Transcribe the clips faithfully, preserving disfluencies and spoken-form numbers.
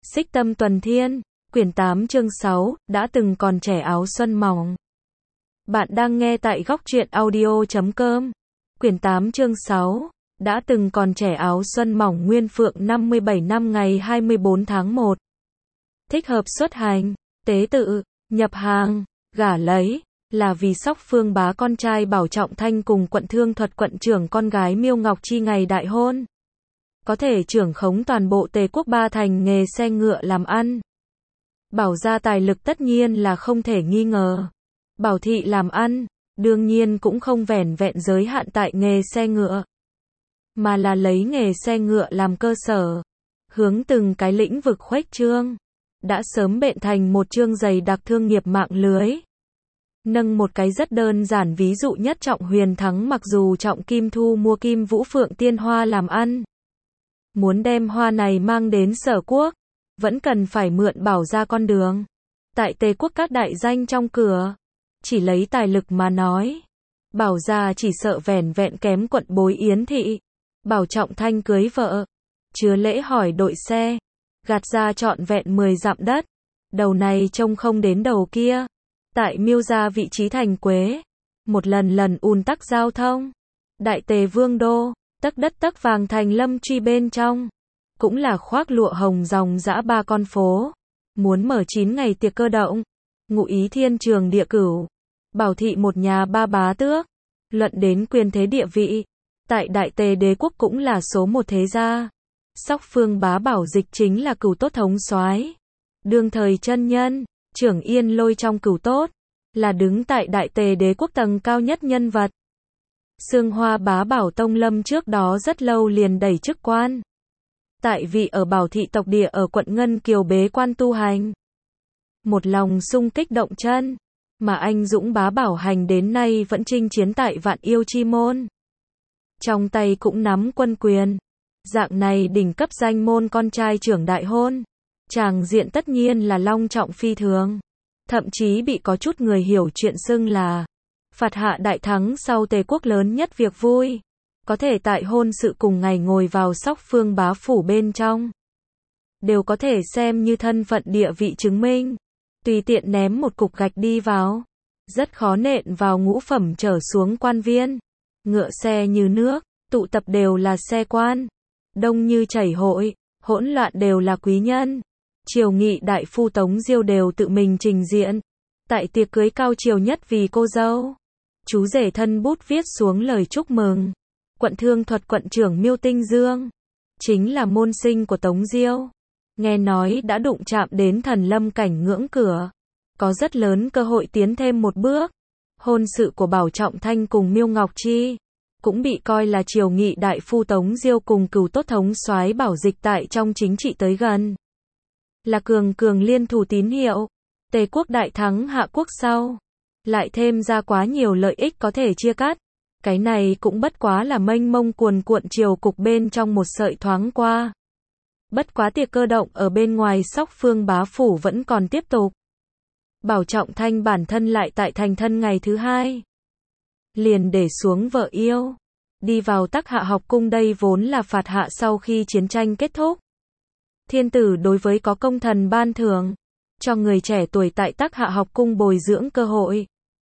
Xích Tâm Tuần Thiên, quyển tám chương sáu, đã từng còn trẻ áo xuân mỏng. Bạn đang nghe tại góc truyện audio chấm com. Quyển tám chương sáu, đã từng còn trẻ áo xuân mỏng. Nguyên Phượng năm mươi bảy năm ngày hai mươi bốn tháng một. Thích hợp xuất hành, tế tự, nhập hàng, gả lấy, là vì Sóc Phương Bá con trai Bảo Trọng Thanh cùng Quận Thương Thuật quận trưởng con gái Miêu Ngọc Chi ngày đại hôn. Có thể trưởng khống toàn bộ Tề quốc ba thành nghề xe ngựa làm ăn. Bảo gia tài lực tất nhiên là không thể nghi ngờ. Bảo thị làm ăn, đương nhiên cũng không vẻn vẹn giới hạn tại nghề xe ngựa, mà là lấy nghề xe ngựa làm cơ sở, hướng từng cái lĩnh vực khuếch trương. Đã sớm bện thành một chương dày đặc thương nghiệp mạng lưới. Nâng một cái rất đơn giản ví dụ nhất, Trọng Huyền Thắng mặc dù Trọng Kim thu mua Kim Vũ Phượng Tiên Hoa làm ăn, muốn đem hoa này mang đến Sở quốc, vẫn cần phải mượn Bảo gia con đường. Tại Tề quốc các đại danh trong cửa, chỉ lấy tài lực mà nói, Bảo gia chỉ sợ vẻn vẹn kém quận bối Yến thị. Bảo Trọng Thanh cưới vợ, chứa lễ hỏi đội xe, gạt ra trọn vẹn mười dặm đất, đầu này trông không đến đầu kia. Tại Miêu gia vị trí thành Quế, một lần lần ùn tắc giao thông. Đại Tề Vương đô, tấc đất tấc vàng thành Lâm Truy bên trong, cũng là khoác lụa hồng dòng dã ba con phố. Muốn mở chín ngày tiệc cơ động, ngụ ý thiên trường địa cửu. Bảo thị một nhà ba bá tước, luận đến quyền thế địa vị, tại Đại Tề đế quốc cũng là số một thế gia. Sóc Phương Bá Bảo Dịch chính là cửu tốt thống soái, đương thời chân nhân. Trưởng Yên Lôi trong cửu tốt, là đứng tại Đại Tề đế quốc tầng cao nhất nhân vật. Sương Hoa Bá Bảo Tông Lâm trước đó rất lâu liền đẩy chức quan. Tại vị ở Bảo thị tộc địa ở quận Ngân Kiều bế quan tu hành. Một lòng sung kích động chân, mà anh dũng Bá Bảo Hành đến nay vẫn chinh chiến tại Vạn Yêu Chi môn. Trong tay cũng nắm quân quyền. Dạng này đỉnh cấp danh môn con trai trưởng đại hôn, tràng diện tất nhiên là long trọng phi thường. Thậm chí bị có chút người hiểu chuyện xưng là phạt hạ đại thắng sau Tề quốc lớn nhất việc vui. Có thể tại hôn sự cùng ngày ngồi vào Sóc Phương Bá phủ bên trong, đều có thể xem như thân phận địa vị chứng minh. Tùy tiện ném một cục gạch đi vào, rất khó nện vào ngũ phẩm trở xuống quan viên. Ngựa xe như nước, tụ tập đều là xe quan. Đông như chảy hội, hỗn loạn đều là quý nhân. Triều nghị đại phu Tống Diêu đều tự mình trình diện. Tại tiệc cưới cao triều nhất vì cô dâu, chú rể thân bút viết xuống lời chúc mừng. Quận Thương Thuật quận trưởng Miêu Tinh Dương, chính là môn sinh của Tống Diêu. Nghe nói đã đụng chạm đến thần lâm cảnh ngưỡng cửa, có rất lớn cơ hội tiến thêm một bước. Hôn sự của Bảo Trọng Thanh cùng Miêu Ngọc Chi, cũng bị coi là triều nghị đại phu Tống Diêu cùng cửu tốt thống soái Bảo Dịch tại trong chính trị tới gần. Là cường cường liên thủ tín hiệu. Tề quốc đại thắng hạ quốc sau, lại thêm ra quá nhiều lợi ích có thể chia cắt. Cái này cũng bất quá là mênh mông cuồn cuộn triều cục bên trong một sợi thoáng qua. Bất quá tiệc cơ động ở bên ngoài Sóc Phương Bá phủ vẫn còn tiếp tục. Bảo Trọng Thanh bản thân lại tại thành thân ngày thứ hai, liền để xuống vợ yêu, đi vào Tắc Hạ học cung. Đây vốn là phạt hạ sau khi chiến tranh kết thúc, thiên tử đối với có công thần ban thưởng, cho người trẻ tuổi tại Tắc Hạ học cung bồi dưỡng cơ hội.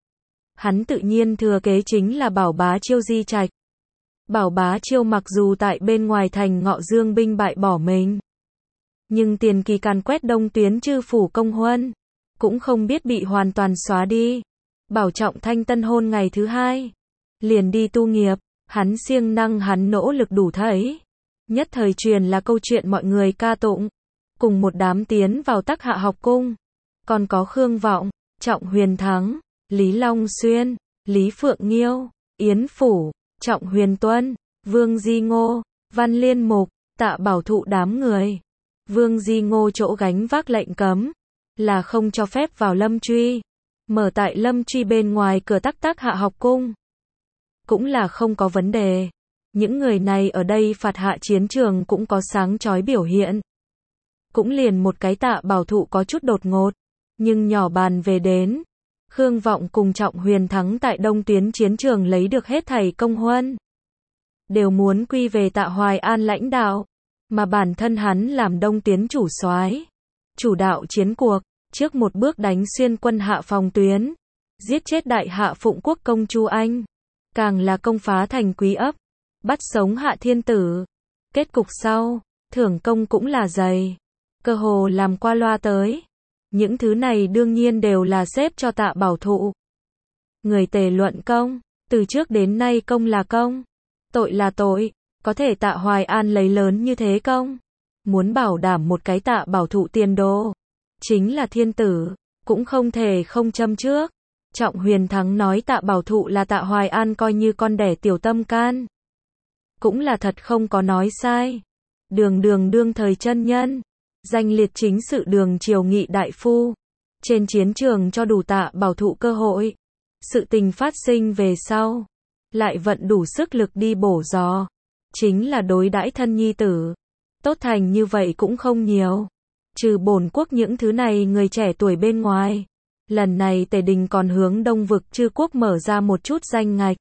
Hắn tự nhiên thừa kế chính là Bảo Bá Chiêu di trạch. Bảo Bá Chiêu mặc dù tại bên ngoài thành Ngọ Dương binh bại bỏ mình, nhưng tiền kỳ càn quét đông tuyến chư phủ công huân, cũng không biết bị hoàn toàn xóa đi. Bảo Trọng Thanh tân hôn ngày thứ hai, liền đi tu nghiệp. Hắn siêng năng, hắn nỗ lực đủ thấy. Nhất thời truyền là câu chuyện mọi người ca tụng. Cùng một đám tiến vào Tắc Hạ học cung, còn có Khương Vọng, Trọng Huyền Thắng, Lý Long Xuyên, Lý Phượng Nghiêu, Yến Phủ, Trọng Huyền Tuân, Vương Di Ngô, Văn Liên Mục, Tạ Bảo Thụ đám người. Vương Di Ngô chỗ gánh vác lệnh cấm, là không cho phép vào Lâm Truy. Mở tại Lâm Truy bên ngoài cửa Tắc Tắc Hạ học cung, cũng là không có vấn đề. Những người này ở đây phạt hạ chiến trường cũng có sáng chói biểu hiện. Cũng liền một cái Tạ Bảo Thụ có chút đột ngột, nhưng nhỏ bàn về đến. Khương Vọng cùng Trọng Huyền Thắng tại đông tuyến chiến trường lấy được hết thảy công huân, đều muốn quy về Tạ Hoài An lãnh đạo, mà bản thân hắn làm đông tuyến chủ soái, chủ đạo chiến cuộc, trước một bước đánh xuyên quân Hạ phòng tuyến, giết chết đại Hạ Phụng Quốc công Chu Anh, càng là công phá thành Quý ấp, bắt sống Hạ Thiên Tử. Kết cục sau, thưởng công cũng là dày, cơ hồ làm qua loa tới. Những thứ này đương nhiên đều là xếp cho Tạ Bảo Thụ. Người Tề luận công, từ trước đến nay công là công, tội là tội, có thể Tạ Hoài An lấy lớn như thế công. Muốn bảo đảm một cái Tạ Bảo Thụ tiền đồ, chính là thiên tử, cũng không thể không châm trước. Trọng Huyền Thắng nói Tạ Bảo Thụ là Tạ Hoài An coi như con đẻ tiểu tâm can. Cũng là thật không có nói sai. Đường đường đương thời chân nhân, danh liệt chính sự đường triều nghị đại phu, trên chiến trường cho đủ Tạ Bảo Thụ cơ hội. Sự tình phát sinh về sau, lại vận đủ sức lực đi bổ gió, chính là đối đãi thân nhi tử. Tốt thành như vậy cũng không nhiều. Trừ bổn quốc những thứ này người trẻ tuổi bên ngoài, lần này Tề Đình còn hướng Đông vực chư quốc mở ra một chút danh ngạch.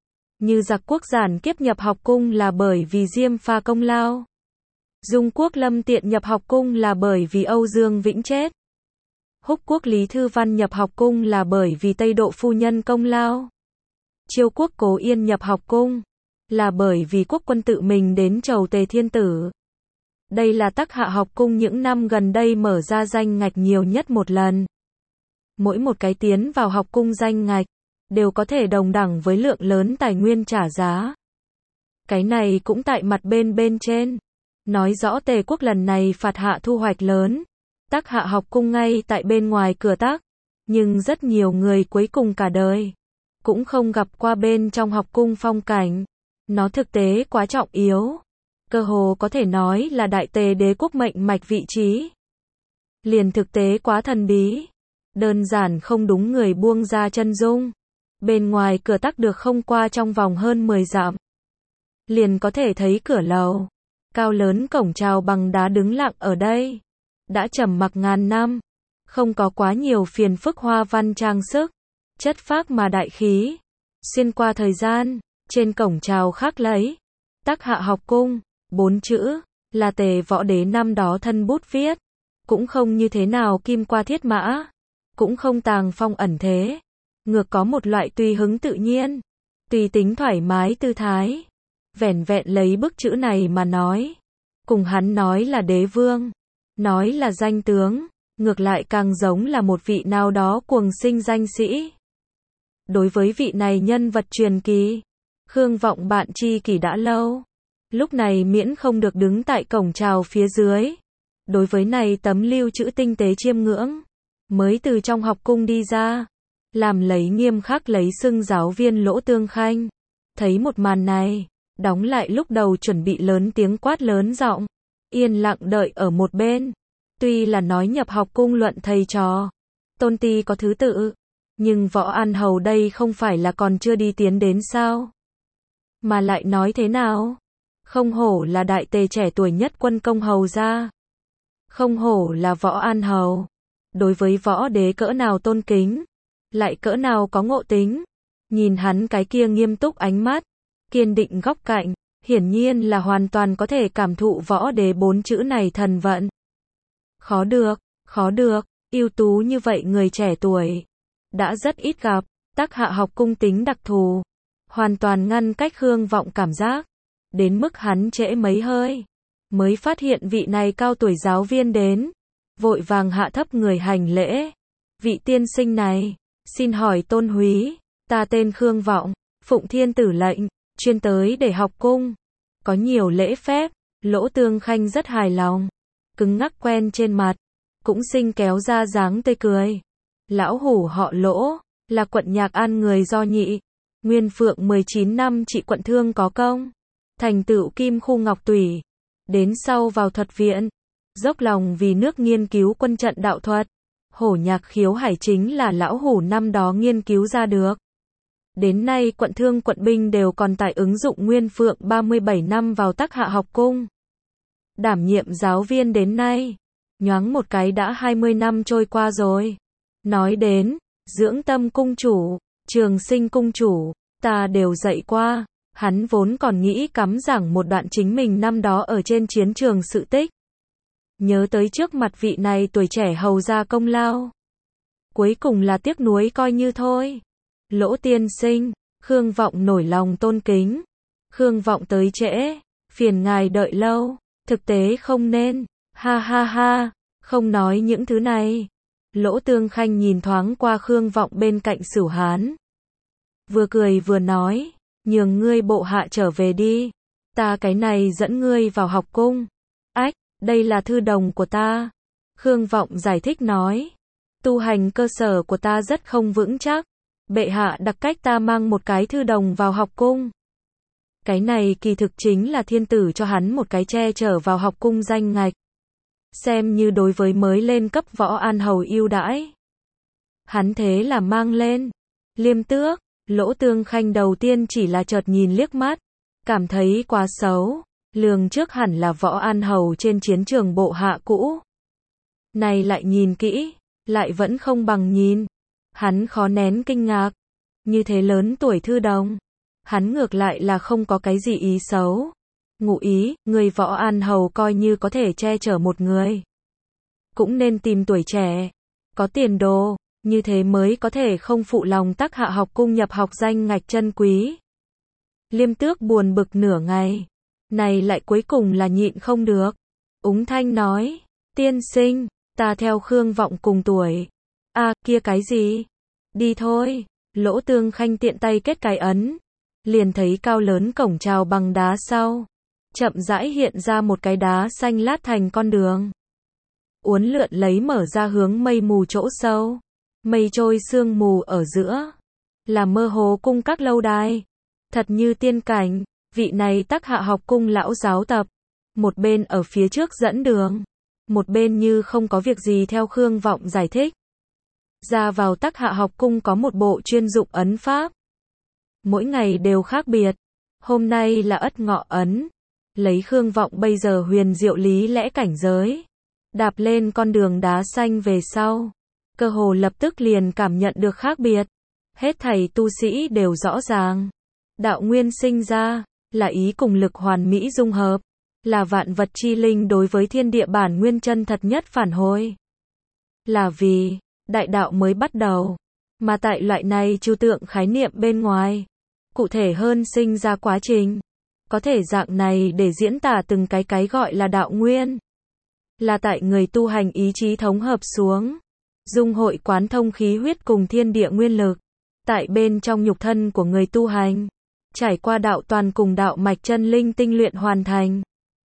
Như Giặc quốc giản kiếp nhập học cung là bởi vì Diêm Pha công lao. Dung quốc Lâm Tiện nhập học cung là bởi vì Âu Dương Vĩnh chết. Húc quốc Lý Thư Văn nhập học cung là bởi vì Tây Độ phu nhân công lao. Chiêu quốc Cố Yên nhập học cung là bởi vì quốc quân tự mình đến chầu Tề Thiên Tử. Đây là Tắc Hạ học cung những năm gần đây mở ra danh ngạch nhiều nhất một lần. Mỗi một cái tiến vào học cung danh ngạch, đều có thể đồng đẳng với lượng lớn tài nguyên trả giá. Cái này cũng tại mặt bên bên trên. Nói rõ Tề quốc lần này phạt Hạ thu hoạch lớn. Tắc Hạ học cung ngay tại bên ngoài cửa Tắc. Nhưng rất nhiều người cuối cùng cả đời cũng không gặp qua bên trong học cung phong cảnh. Nó thực tế quá trọng yếu. Cơ hồ có thể nói là đại Tề đế quốc mệnh mạch vị trí. Liền thực tế quá thần bí. Đơn giản không đúng người buông ra chân dung. Bên ngoài cửa Tắc được không qua trong vòng hơn mười dặm. Liền có thể thấy cửa lầu. Cao lớn cổng chào bằng đá đứng lặng ở đây. Đã trầm mặc ngàn năm. Không có quá nhiều phiền phức hoa văn trang sức. Chất phác mà đại khí. Xuyên qua thời gian, trên cổng chào khắc lấy Tắc Hạ học cung, bốn chữ, là Tề võ đế năm đó thân bút viết. Cũng không như thế nào kim qua thiết mã. Cũng không tàng phong ẩn thế. Ngược có một loại tùy hứng tự nhiên. Tùy tính thoải mái tư thái. Vẻn vẹn lấy bức chữ này mà nói. Cùng hắn nói là đế vương. Nói là danh tướng. Ngược lại càng giống là một vị nào đó cuồng sinh danh sĩ. Đối với vị này nhân vật truyền kỳ, Khương Vọng bạn tri kỷ đã lâu. Lúc này miễn không được đứng tại cổng chào phía dưới. Đối với này tấm lưu chữ tinh tế chiêm ngưỡng. Mới từ trong học cung đi ra. Làm lấy nghiêm khắc lấy xưng giáo viên Lỗ Tương Khanh. Thấy một màn này, đóng lại lúc đầu chuẩn bị lớn tiếng quát lớn giọng. Yên lặng đợi ở một bên. Tuy là nói nhập học cung luận thầy trò. Tôn ti có thứ tự. Nhưng Võ An Hầu đây không phải là còn chưa đi tiến đến sao? Mà lại nói thế nào? Không hổ là đại Tề trẻ tuổi nhất quân công hầu gia. Không hổ là Võ An Hầu. Đối với võ đế cỡ nào tôn kính, lại cỡ nào có ngộ tính. Nhìn hắn cái kia nghiêm túc ánh mắt, kiên định góc cạnh, hiển nhiên là hoàn toàn có thể cảm thụ võ đế bốn chữ này thần vận. Khó được, khó được, ưu tú như vậy người trẻ tuổi. Đã rất ít gặp. Tắc Hạ học cung tính đặc thù. Hoàn toàn ngăn cách Khương Vọng cảm giác. Đến mức hắn trễ mấy hơi. Mới phát hiện vị này cao tuổi giáo viên đến. Vội vàng hạ thấp người hành lễ. Vị tiên sinh này, xin hỏi tôn húy, ta tên Khương Vọng, phụng thiên tử lệnh, chuyên tới để học cung. Có nhiều lễ phép. Lỗ Tương Khanh rất hài lòng. Cứng ngắc quen trên mặt. Cũng sinh kéo ra dáng tươi cười. Lão hủ họ Lỗ, là quận Nhạc An người Do Nhị. Nguyên Phượng mười chín năm trị quận Thương có công. Thành tựu kim khu ngọc tủy. Đến sau vào thuật viện. Dốc lòng vì nước nghiên cứu quân trận đạo thuật. Hổ nhạc khiếu hải chính là lão hủ năm đó nghiên cứu ra được. Đến nay quận Thương quận binh đều còn tại ứng dụng Nguyên Phượng ba mươi bảy năm vào Tắc Hạ học cung. Đảm nhiệm giáo viên đến nay. Nhoáng một cái đã hai mươi năm trôi qua rồi. Nói đến, dưỡng tâm cung chủ, trường sinh cung chủ, ta đều dạy qua. Hắn vốn còn nghĩ cắm giảng một đoạn chính mình năm đó ở trên chiến trường sự tích. nhớ tới trước mặt vị này tuổi trẻ hầu ra công lao. Cuối cùng là tiếc nuối coi như thôi. Lỗ tiên sinh, Khương Vọng nổi lòng tôn kính. Khương Vọng tới trễ, phiền ngài đợi lâu, thực tế không nên, ha ha ha, không nói những thứ này. Lỗ Tương Khanh nhìn thoáng qua Khương Vọng bên cạnh Sửu Hán. Vừa cười vừa nói, nhường ngươi bộ hạ trở về đi, ta cái này dẫn ngươi vào học cung. Ách, đây là thư đồng của ta. Khương Vọng giải thích nói, tu hành cơ sở của ta rất không vững chắc, bệ hạ đặc cách ta mang một cái thư đồng vào học cung. Cái này kỳ thực chính là thiên tử cho hắn một cái che chở vào học cung danh ngạch. Xem như đối với mới lên cấp võ an hầu ưu đãi. Hắn thế là mang lên. Liêm Tước, Lỗ Tương Khanh đầu tiên chỉ là chợt nhìn liếc mắt, cảm thấy quá xấu, lường trước hẳn là võ an hầu trên chiến trường bộ hạ cũ. Này lại nhìn kỹ, lại vẫn không bằng nhìn. Hắn khó nén kinh ngạc, như thế lớn tuổi thư đồng. Hắn ngược lại là không có cái gì ý xấu. Ngụ ý, người võ an hầu coi như có thể che chở một người. Cũng nên tìm tuổi trẻ, có tiền đồ, như thế mới có thể không phụ lòng Tắc Hạ học cung nhập học danh ngạch chân quý. Liêm Tước buồn bực nửa ngày, này lại cuối cùng là nhịn không được. Úng thanh nói, tiên sinh, ta theo Khương Vọng cùng tuổi. À, kia cái gì? Đi thôi. Lỗ Tương Khanh tiện tay kết cái ấn, liền thấy cao lớn cổng chào bằng đá sau, chậm rãi hiện ra một cái đá xanh lát thành con đường. Uốn lượn lấy mở ra hướng mây mù chỗ sâu. Mây trôi sương mù ở giữa, là mơ hồ cung các lâu đài. Thật như tiên cảnh, vị này Tắc Hạ học cung lão giáo tập. Một bên ở phía trước dẫn đường, một bên như không có việc gì theo Khương Vọng giải thích. Ra vào Tắc Hạ học cung có một bộ chuyên dụng ấn pháp. Mỗi ngày đều khác biệt. Hôm nay là Ất Ngọ ấn. Lấy Khương Vọng bây giờ huyền diệu lý lẽ cảnh giới, đạp lên con đường đá xanh về sau, cơ hồ lập tức liền cảm nhận được khác biệt. Hết thảy tu sĩ đều rõ ràng. Đạo nguyên sinh ra, là ý cùng lực hoàn mỹ dung hợp, là vạn vật chi linh đối với thiên địa bản nguyên chân thật nhất phản hồi. Là vì, đại đạo mới bắt đầu, mà tại loại này trừu tượng khái niệm bên ngoài, cụ thể hơn sinh ra quá trình. Có thể dạng này để diễn tả từng cái cái gọi là đạo nguyên. Là tại người tu hành ý chí thống hợp xuống, dung hội quán thông khí huyết cùng thiên địa nguyên lực. Tại bên trong nhục thân của người tu hành, trải qua đạo toàn cùng đạo mạch chân linh tinh luyện hoàn thành.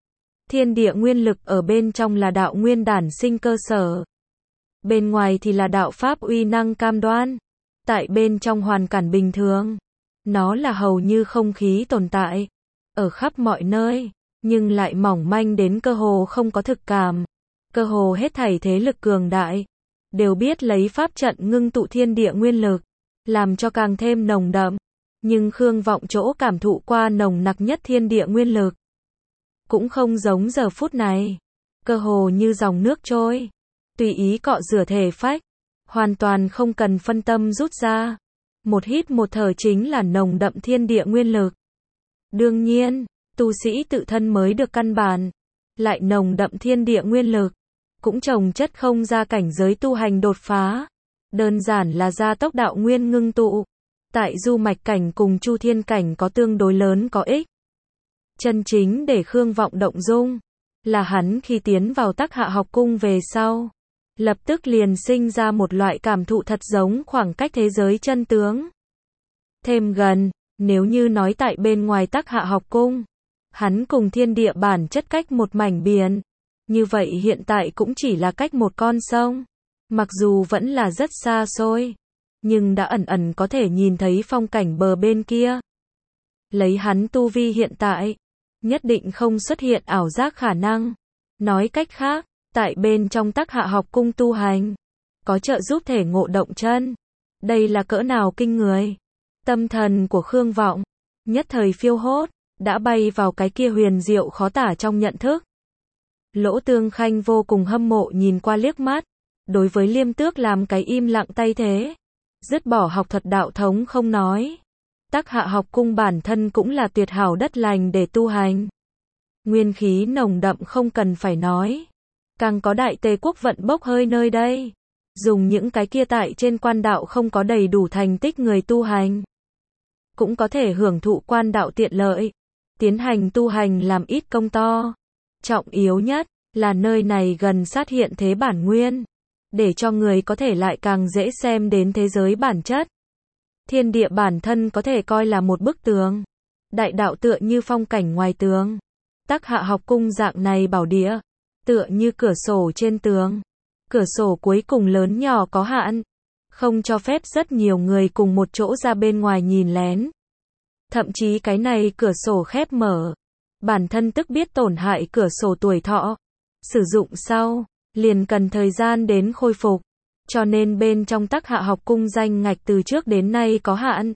Thiên địa nguyên lực ở bên trong là đạo nguyên đản sinh cơ sở. Bên ngoài thì là đạo pháp uy năng cam đoan. Tại bên trong hoàn cảnh bình thường, nó là hầu như không khí tồn tại, ở khắp mọi nơi, nhưng lại mỏng manh đến cơ hồ không có thực cảm. Cơ hồ hết thảy thế lực cường đại, đều biết lấy pháp trận ngưng tụ thiên địa nguyên lực, làm cho càng thêm nồng đậm. Nhưng Khương Vọng chỗ cảm thụ qua nồng nặc nhất thiên địa nguyên lực, cũng không giống giờ phút này. Cơ hồ như dòng nước trôi, tùy ý cọ rửa thể phách, hoàn toàn không cần phân tâm rút ra. Một hít một thở chính là nồng đậm thiên địa nguyên lực. Đương nhiên, tu sĩ tự thân mới được căn bản, lại nồng đậm thiên địa nguyên lực, cũng trồng chất không ra cảnh giới tu hành đột phá. Đơn giản là gia tốc đạo nguyên ngưng tụ. Tại du mạch cảnh cùng chu thiên cảnh có tương đối lớn có ích. Chân chính để Khương Vọng động dung, là hắn khi tiến vào Tắc Hạ học cung về sau, lập tức liền sinh ra một loại cảm thụ thật giống khoảng cách thế giới chân tướng. Thêm gần, nếu như nói tại bên ngoài Tắc Hạ học cung, hắn cùng thiên địa bản chất cách một mảnh biển, như vậy hiện tại cũng chỉ là cách một con sông. Mặc dù vẫn là rất xa xôi, nhưng đã ẩn ẩn có thể nhìn thấy phong cảnh bờ bên kia. Lấy hắn tu vi hiện tại, nhất định không xuất hiện ảo giác khả năng. Nói cách khác, tại bên trong Tắc Hạ học cung tu hành, có trợ giúp thể ngộ động chân. Đây là cỡ nào kinh người. Tâm thần của Khương Vọng, nhất thời phiêu hốt, đã bay vào cái kia huyền diệu khó tả trong nhận thức. Lỗ Tương Khanh vô cùng hâm mộ nhìn qua liếc mắt, đối với Liêm Tước làm cái im lặng tay thế. Dứt bỏ học thuật đạo thống không nói, Tắc Hạ học cung bản thân cũng là tuyệt hảo đất lành để tu hành. Nguyên khí nồng đậm không cần phải nói. càng có đại tề quốc vận bốc hơi nơi đây. Dùng những cái kia tại trên quan đạo không có đầy đủ thành tích người tu hành. Cũng có thể hưởng thụ quan đạo tiện lợi. Tiến hành tu hành làm ít công to. Trọng yếu nhất là nơi này gần sát hiện thế bản nguyên. Để cho người có thể lại càng dễ xem đến thế giới bản chất. Thiên địa bản thân có thể coi là một bức tường. Đại đạo tựa như phong cảnh ngoài tường. Tắc Hạ học cung dạng này bảo địa. Tựa như cửa sổ trên tường. Cửa sổ cuối cùng lớn nhỏ có hạn. Không cho phép rất nhiều người cùng một chỗ ra bên ngoài nhìn lén. Thậm chí cái này cửa sổ khép mở. Bản thân tức biết tổn hại cửa sổ tuổi thọ. Sử dụng sau, liền cần thời gian đến khôi phục. Cho nên bên trong Tắc Hạ học cung danh ngạch từ trước đến nay có hạn.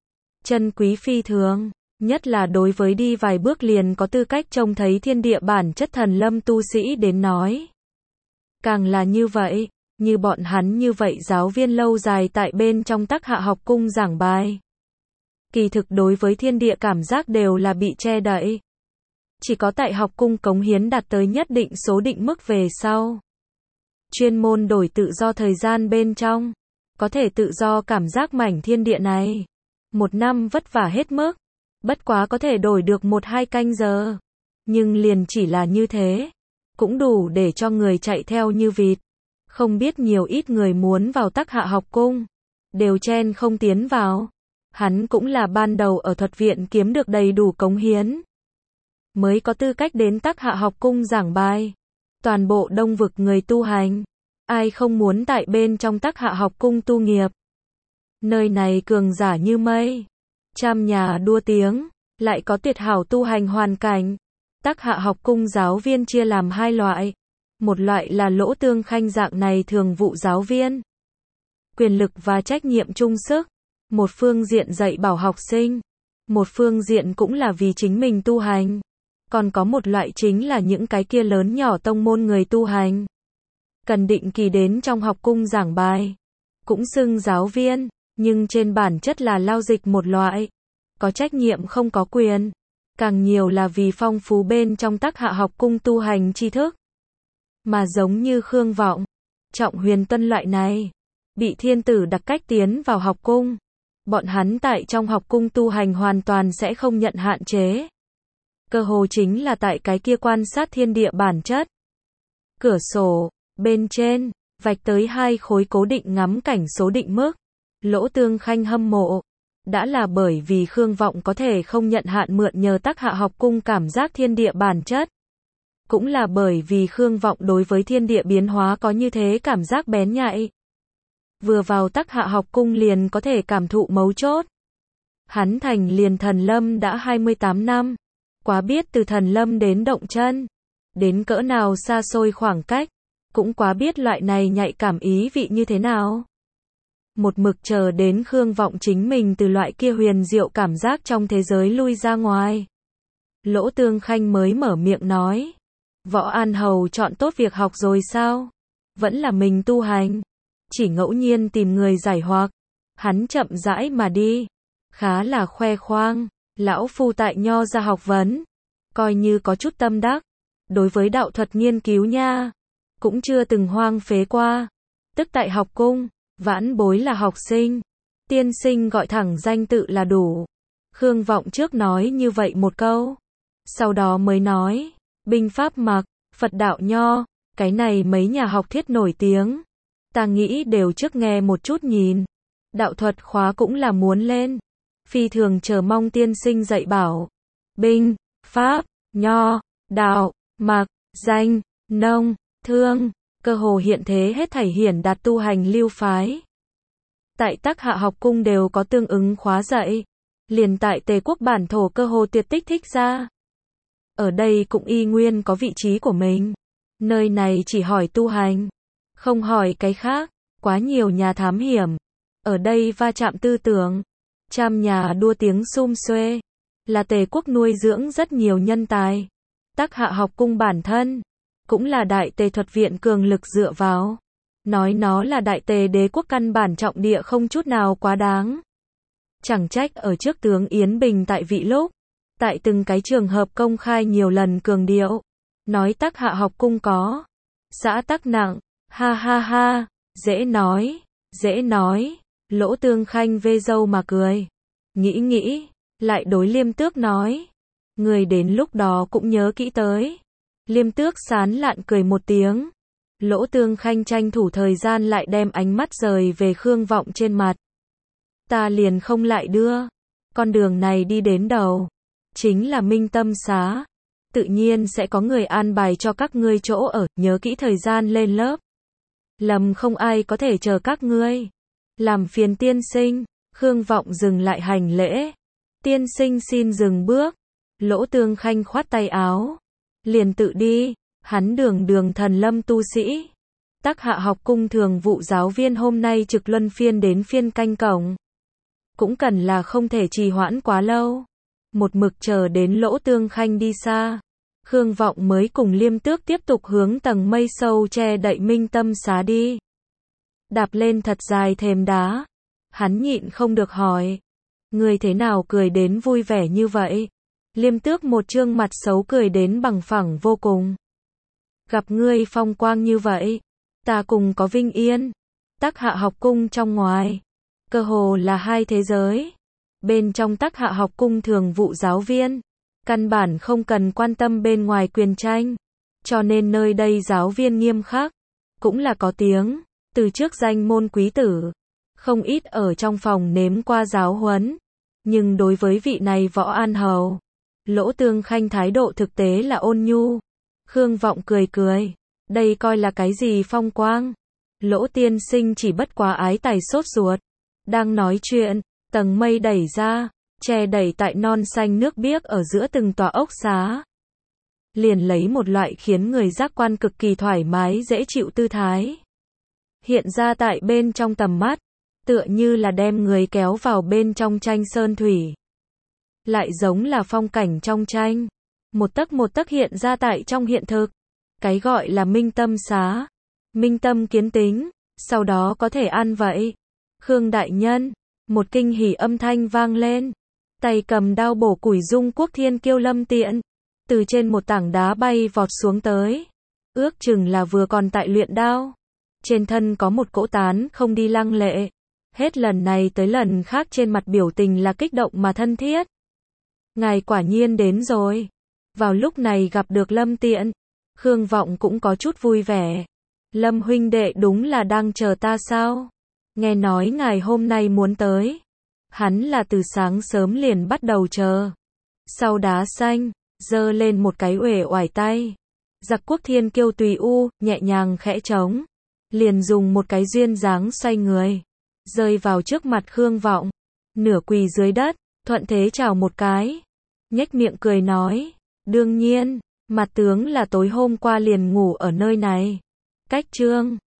Chân quý phi thường, nhất là đối với đi vài bước liền có tư cách trông thấy thiên địa bản chất thần lâm tu sĩ đến nói. Càng là như vậy, như bọn hắn như vậy giáo viên lâu dài tại bên trong Tắc Hạ học cung giảng bài. Kỳ thực đối với thiên địa cảm giác đều là bị che đậy. Chỉ có tại học cung cống hiến đạt tới nhất định số định mức về sau. Chuyên môn đổi tự do thời gian bên trong. Có thể tự do cảm giác mảnh thiên địa này. Một năm vất vả hết mức. Bất quá có thể đổi được một hai canh giờ. Nhưng liền chỉ là như thế. Cũng đủ để cho người chạy theo như vịt. Không biết nhiều ít người muốn vào Tắc Hạ học cung. Đều chen không tiến vào. Hắn cũng là ban đầu ở thuật viện kiếm được đầy đủ cống hiến. Mới có tư cách đến Tắc Hạ học cung giảng bài. Toàn bộ đông vực người tu hành. Ai không muốn tại bên trong Tắc Hạ học cung tu nghiệp. Nơi này cường giả như mây. Trăm nhà đua tiếng. Lại có tuyệt hảo tu hành hoàn cảnh. Tắc Hạ học cung giáo viên chia làm hai loại. Một loại là Lỗ Tương Khanh dạng này thường vụ giáo viên. Quyền lực và trách nhiệm chung sức. Một phương diện dạy bảo học sinh. Một phương diện cũng là vì chính mình tu hành. Còn có một loại chính là những cái kia lớn nhỏ tông môn người tu hành. Cần định kỳ đến trong học cung giảng bài. Cũng xưng giáo viên, nhưng trên bản chất là lao dịch một loại. Có trách nhiệm không có quyền. Càng nhiều là vì phong phú bên trong Tắc Hạ học cung tu hành tri thức. Mà giống như Khương Vọng, Trọng Huyền Tuân loại này, bị thiên tử đặc cách tiến vào học cung. Bọn hắn tại trong học cung tu hành hoàn toàn sẽ không nhận hạn chế. Cơ hồ chính là tại cái kia quan sát thiên địa bản chất. Cửa sổ, bên trên, vạch tới hai khối cố định ngắm cảnh số định mức. Lỗ Tương Khanh hâm mộ. Đã là bởi vì Khương Vọng có thể không nhận hạn mượn nhờ Tắc Hạ học cung cảm giác thiên địa bản chất. Cũng là bởi vì Khương Vọng đối với thiên địa biến hóa có như thế cảm giác bén nhạy. Vừa vào Tắc Hạ học cung liền có thể cảm thụ mấu chốt. Hắn thành liền thần lâm đã hai mươi tám năm. Quá biết từ thần lâm đến động chân. Đến cỡ nào xa xôi khoảng cách. Cũng quá biết loại này nhạy cảm ý vị như thế nào. Một mực chờ đến Khương Vọng chính mình từ loại kia huyền diệu cảm giác trong thế giới lui ra ngoài. Lỗ Tương Khanh mới mở miệng nói. Võ An Hầu chọn tốt việc học rồi sao? Vẫn là mình tu hành. Chỉ ngẫu nhiên tìm người giải hoặc. Hắn chậm rãi mà đi. Khá là khoe khoang. Lão phu tại Nho ra học vấn. Coi như có chút tâm đắc. Đối với đạo thuật nghiên cứu nha. Cũng chưa từng hoang phế qua. Tức tại học cung. Vãn bối là học sinh. Tiên sinh gọi thẳng danh tự là đủ. Khương Vọng trước nói như vậy một câu. Sau đó mới nói. Binh pháp mặc, Phật đạo Nho. Cái này mấy nhà học thiết nổi tiếng. Ta nghĩ đều trước nghe một chút nhìn. Đạo thuật khóa cũng là muốn lên. Phi thường chờ mong tiên sinh dạy bảo. Binh, pháp, Nho, đạo, mặc, danh, nông, thương. Cơ hồ hiện thế hết thảy hiển đạt tu hành lưu phái. Tại Tắc Hạ học cung đều có tương ứng khóa dạy. Liền tại Tề quốc bản thổ cơ hồ tuyệt tích thích ra. Ở đây cũng y nguyên có vị trí của mình. Nơi này chỉ hỏi tu hành. Không hỏi cái khác. Quá nhiều nhà thám hiểm. Ở đây va chạm tư tưởng. Trăm nhà đua tiếng sum xuê. Là Tề quốc nuôi dưỡng rất nhiều nhân tài. Tắc Hạ học cung bản thân. Cũng là Đại Tề thuật viện cường lực dựa vào. Nói nó là Đại Tề đế quốc căn bản trọng địa không chút nào quá đáng. Chẳng trách ở trước tướng Yến Bình tại vị lúc. Tại từng cái trường hợp công khai nhiều lần cường điệu. Nói Tắc Hạ học cung có. Xã tắc nặng, ha ha ha, dễ nói, dễ nói, Lỗ Tương Khanh vê râu mà cười. Nghĩ nghĩ, lại đối Liêm Tước nói, người đến lúc đó cũng nhớ kỹ tới. Liêm Tước sán lạn cười một tiếng. Lỗ Tương Khanh tranh thủ thời gian lại đem ánh mắt rời về Khương Vọng trên mặt. Ta liền không lại đưa. Con đường này đi đến đầu, chính là Minh Tâm Xá. Tự nhiên sẽ có người an bài cho các ngươi chỗ ở, nhớ kỹ thời gian lên lớp. Lầm không ai có thể chờ các ngươi. Làm phiền tiên sinh. Khương Vọng dừng lại hành lễ. Tiên sinh xin dừng bước. Lỗ Tương Khanh khoát tay áo. Liền tự đi. Hắn đường đường thần lâm tu sĩ. Tắc Hạ học cung thường vụ giáo viên hôm nay trực luân phiên đến phiên canh cổng. Cũng cần là không thể trì hoãn quá lâu. Một mực chờ đến Lỗ Tương Khanh đi xa. Khương Vọng mới cùng Liêm Tước tiếp tục hướng tầng mây sâu che đậy Minh Tâm Xá đi. Đạp lên thật dài thềm đá. Hắn nhịn không được hỏi. Người thế nào cười đến vui vẻ như vậy? Liêm Tước một trương mặt xấu cười đến bằng phẳng vô cùng. Gặp ngươi phong quang như vậy, ta cùng có vinh yên. Tắc Hạ học cung trong ngoài, cơ hồ là hai thế giới. Bên trong Tắc Hạ học cung thường vụ giáo viên, căn bản không cần quan tâm bên ngoài quyền tranh. Cho nên nơi đây giáo viên nghiêm khắc, cũng là có tiếng, từ trước danh môn quý tử. Không ít ở trong phòng nếm qua giáo huấn. Nhưng đối với vị này Võ An Hầu, Lỗ Tương Khanh thái độ thực tế là ôn nhu. Khương Vọng cười cười. Đây coi là cái gì phong quang? Lỗ tiên sinh chỉ bất quá ái tài sốt ruột. Đang nói chuyện, tầng mây đẩy ra, che đẩy tại non xanh nước biếc ở giữa từng tòa ốc xá. Liền lấy một loại khiến người giác quan cực kỳ thoải mái dễ chịu tư thái. Hiện ra tại bên trong tầm mắt, tựa như là đem người kéo vào bên trong tranh sơn thủy. Lại giống là phong cảnh trong tranh. Một tấc một tấc hiện ra tại trong hiện thực. Cái gọi là Minh Tâm Xá. Minh Tâm kiến tính. Sau đó có thể ăn vậy. Khương đại nhân. Một kinh hỉ âm thanh vang lên. Tay cầm đao bổ củi Dung Quốc Thiên Kiêu Lâm Tiện. Từ trên một tảng đá bay vọt xuống tới. Ước chừng là vừa còn tại luyện đao. Trên thân có một cỗ tán không đi lăng lệ. Hết lần này tới lần khác trên mặt biểu tình là kích động mà thân thiết. Ngài quả nhiên đến rồi. Vào lúc này gặp được Lâm Tiện, Khương Vọng cũng có chút vui vẻ. Lâm huynh đệ đúng là đang chờ ta sao? Nghe nói ngài hôm nay muốn tới. Hắn là từ sáng sớm liền bắt đầu chờ. Sau đá xanh, giơ lên một cái uể oải tay. Giặc Quốc Thiên Kiêu tùy u, nhẹ nhàng khẽ trống. Liền dùng một cái duyên dáng xoay người. Rơi vào trước mặt Khương Vọng. Nửa quỳ dưới đất, thuận thế chào một cái. Nhếch miệng cười nói. Đương nhiên, mặt tướng là tối hôm qua liền ngủ ở nơi này. Cách chương